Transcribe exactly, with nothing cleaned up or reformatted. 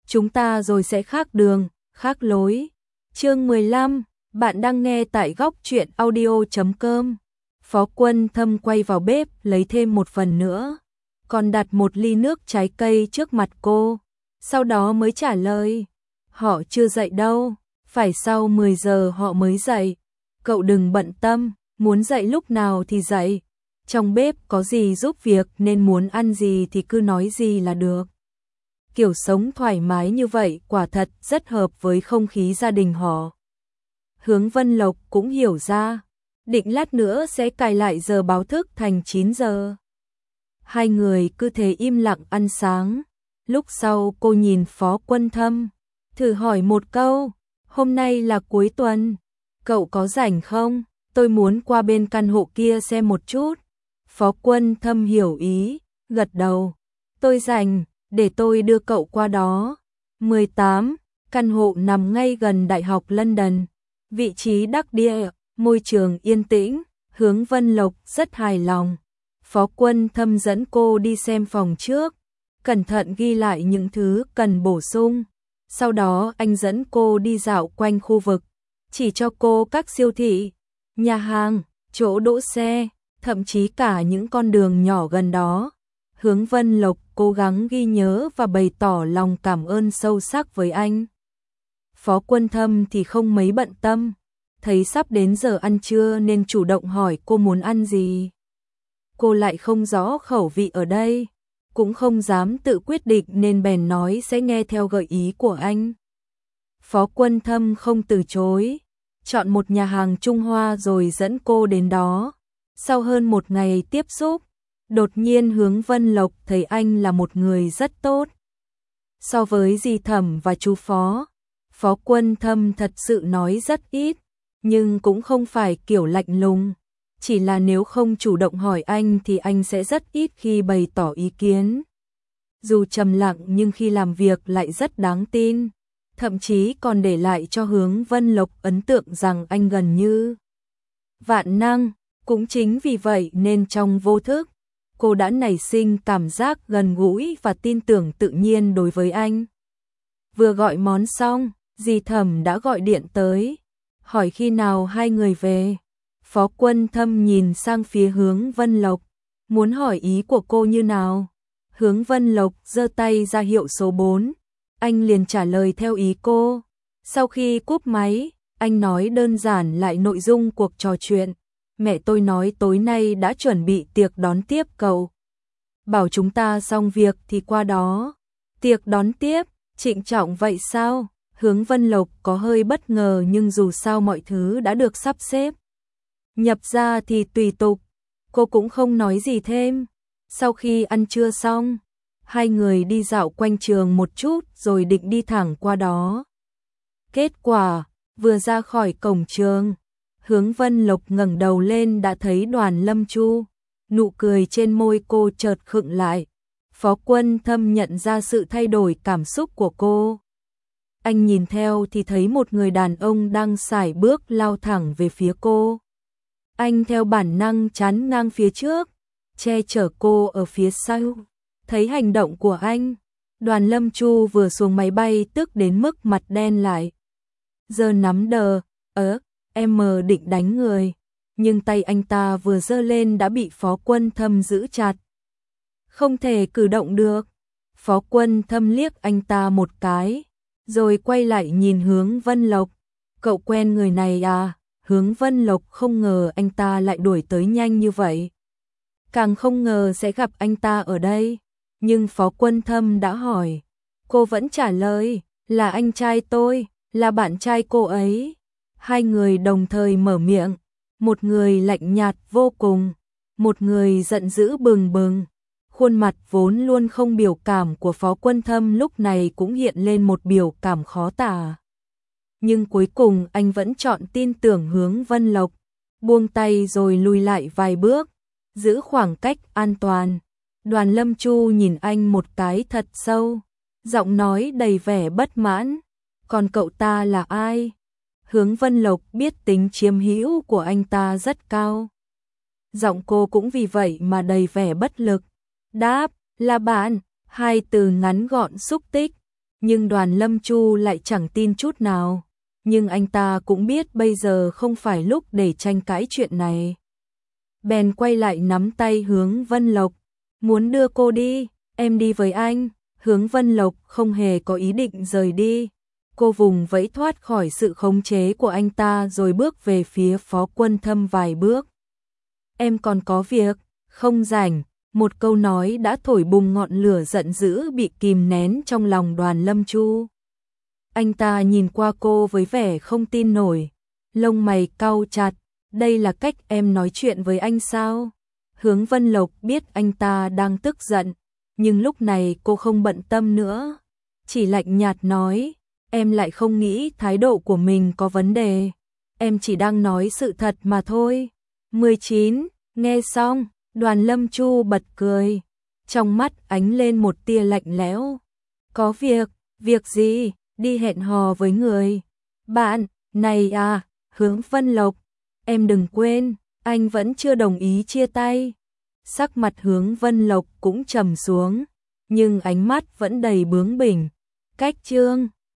chúng ta rồi sẽ khác đường, khác lối. Chương mười lăm, bạn đang nghe tại góc truyện audio chấm com. Phó Quân Thâm quay vào bếp lấy thêm một phần nữa, còn đặt một ly nước trái cây trước mặt cô, sau đó mới trả lời, họ chưa dậy đâu, phải sau mười giờ họ mới dậy. Cậu đừng bận tâm, muốn dậy lúc nào thì dậy. Trong bếp có gì giúp việc nên muốn ăn gì thì cứ nói gì là được. Kiểu sống thoải mái như vậy quả thật rất hợp với không khí gia đình họ. Hướng Vân Lộc cũng hiểu ra, định lát nữa sẽ cài lại giờ báo thức thành chín giờ. Hai người cứ thế im lặng ăn sáng. Lúc sau cô nhìn Phó Quân Thâm, thử hỏi một câu, hôm nay là cuối tuần, cậu có rảnh không? Tôi muốn qua bên căn hộ kia xem một chút. Phó Quân Thâm hiểu ý, gật đầu. Tôi rảnh, để tôi đưa cậu qua đó. mười tám, căn hộ nằm ngay gần Đại học London. Vị trí đắc địa, môi trường yên tĩnh, Hướng Vân Lộc rất hài lòng. Phó Quân Thâm dẫn cô đi xem phòng trước, cẩn thận ghi lại những thứ cần bổ sung. Sau đó anh dẫn cô đi dạo quanh khu vực, chỉ cho cô các siêu thị, nhà hàng, chỗ đỗ xe, thậm chí cả những con đường nhỏ gần đó. Hướng Vân Lộc cố gắng ghi nhớ và bày tỏ lòng cảm ơn sâu sắc với anh. Phó Quân Thâm thì không mấy bận tâm, thấy sắp đến giờ ăn trưa nên chủ động hỏi cô muốn ăn gì. Cô lại không rõ khẩu vị ở đây, cũng không dám tự quyết định nên bèn nói sẽ nghe theo gợi ý của anh. Phó Quân Thâm không từ chối, chọn một nhà hàng Trung Hoa rồi dẫn cô đến đó. Sau hơn một ngày tiếp xúc, đột nhiên Hướng Vân Lộc thấy anh là một người rất tốt. So với dì Thẩm và chú Phó, Phó Quân Thâm thật sự nói rất ít, nhưng cũng không phải kiểu lạnh lùng. Chỉ là nếu không chủ động hỏi anh thì anh sẽ rất ít khi bày tỏ ý kiến. Dù trầm lặng nhưng khi làm việc lại rất đáng tin, thậm chí còn để lại cho Hướng Vân Lộc ấn tượng rằng anh gần như vạn năng. Cũng chính vì vậy nên trong vô thức, cô đã nảy sinh cảm giác gần gũi và tin tưởng tự nhiên đối với anh. Vừa gọi món xong, dì Thẩm đã gọi điện tới, hỏi khi nào hai người về. Phó Quân Thâm nhìn sang phía Hướng Vân Lộc, muốn hỏi ý của cô như nào. Hướng Vân Lộc giơ tay ra hiệu số bốn, anh liền trả lời theo ý cô. Sau khi cúp máy, anh nói đơn giản lại nội dung cuộc trò chuyện. Mẹ tôi nói tối nay đã chuẩn bị tiệc đón tiếp cậu, bảo chúng ta xong việc thì qua đó. Tiệc đón tiếp, trịnh trọng vậy sao? Hướng Vân Lộc có hơi bất ngờ nhưng dù sao mọi thứ đã được sắp xếp. Nhập ra thì tùy tục, cô cũng không nói gì thêm. Sau khi ăn trưa xong, hai người đi dạo quanh trường một chút rồi định đi thẳng qua đó. Kết quả, vừa ra khỏi cổng trường, Hướng Vân Lộc ngẩng đầu lên đã thấy Đoàn Lâm Chu, nụ cười trên môi cô chợt khựng lại. Phó Quân Thâm nhận ra sự thay đổi cảm xúc của cô. Anh nhìn theo thì thấy một người đàn ông đang sải bước lao thẳng về phía cô. Anh theo bản năng chắn ngang phía trước, che chở cô ở phía sau. Thấy hành động của anh, Đoàn Lâm Chu vừa xuống máy bay tức đến mức mặt đen lại. Giờ nắm đờ, ớ, em mờ định đánh người, nhưng tay anh ta vừa giơ lên đã bị Phó Quân Thâm giữ chặt. Không thể cử động được. Phó Quân Thâm liếc anh ta một cái, rồi quay lại nhìn Hướng Vân Lộc. Cậu quen người này à? Hướng Vân Lộc không ngờ anh ta lại đuổi tới nhanh như vậy. Càng không ngờ sẽ gặp anh ta ở đây. Nhưng Phó Quân Thâm đã hỏi. Cô vẫn trả lời, là anh trai tôi, là bạn trai cô ấy. Hai người đồng thời mở miệng, một người lạnh nhạt vô cùng, một người giận dữ bừng bừng. Khuôn mặt vốn luôn không biểu cảm của Phó Quân Thâm lúc này cũng hiện lên một biểu cảm khó tả. Nhưng cuối cùng anh vẫn chọn tin tưởng Hướng Vân Lộc, buông tay rồi lùi lại vài bước, giữ khoảng cách an toàn. Đoàn Lâm Chu nhìn anh một cái thật sâu, giọng nói đầy vẻ bất mãn. Còn cậu ta là ai? Hướng Vân Lộc biết tính chiếm hữu của anh ta rất cao. Giọng cô cũng vì vậy mà đầy vẻ bất lực. Đáp, là bạn, hai từ ngắn gọn xúc tích. Nhưng Đoàn Lâm Chu lại chẳng tin chút nào. Nhưng anh ta cũng biết bây giờ không phải lúc để tranh cãi chuyện này. Bèn quay lại nắm tay Hướng Vân Lộc. Muốn đưa cô đi, em đi với anh. Hướng Vân Lộc không hề có ý định rời đi. Cô vùng vẫy thoát khỏi sự khống chế của anh ta rồi bước về phía Phó Quân Thâm vài bước. Em còn có việc, không rảnh. Một câu nói đã thổi bùng ngọn lửa giận dữ bị kìm nén trong lòng Đoàn Lâm Chu. Anh ta nhìn qua cô với vẻ không tin nổi, lông mày cau chặt, đây là cách em nói chuyện với anh sao? Hướng Vân Lộc biết anh ta đang tức giận, nhưng lúc này cô không bận tâm nữa, chỉ lạnh nhạt nói, em lại không nghĩ thái độ của mình có vấn đề, em chỉ đang nói sự thật mà thôi. mười chín, nghe xong, Đoàn Lâm Chu bật cười, trong mắt ánh lên một tia lạnh lẽo. Có việc, việc gì? Đi hẹn hò với người bạn này à? Hướng Vân Lộc, em đừng quên, anh vẫn chưa đồng ý chia tay. Sắc mặt Hướng Vân Lộc cũng trầm xuống, nhưng ánh mắt vẫn đầy bướng bỉnh. Cách Trương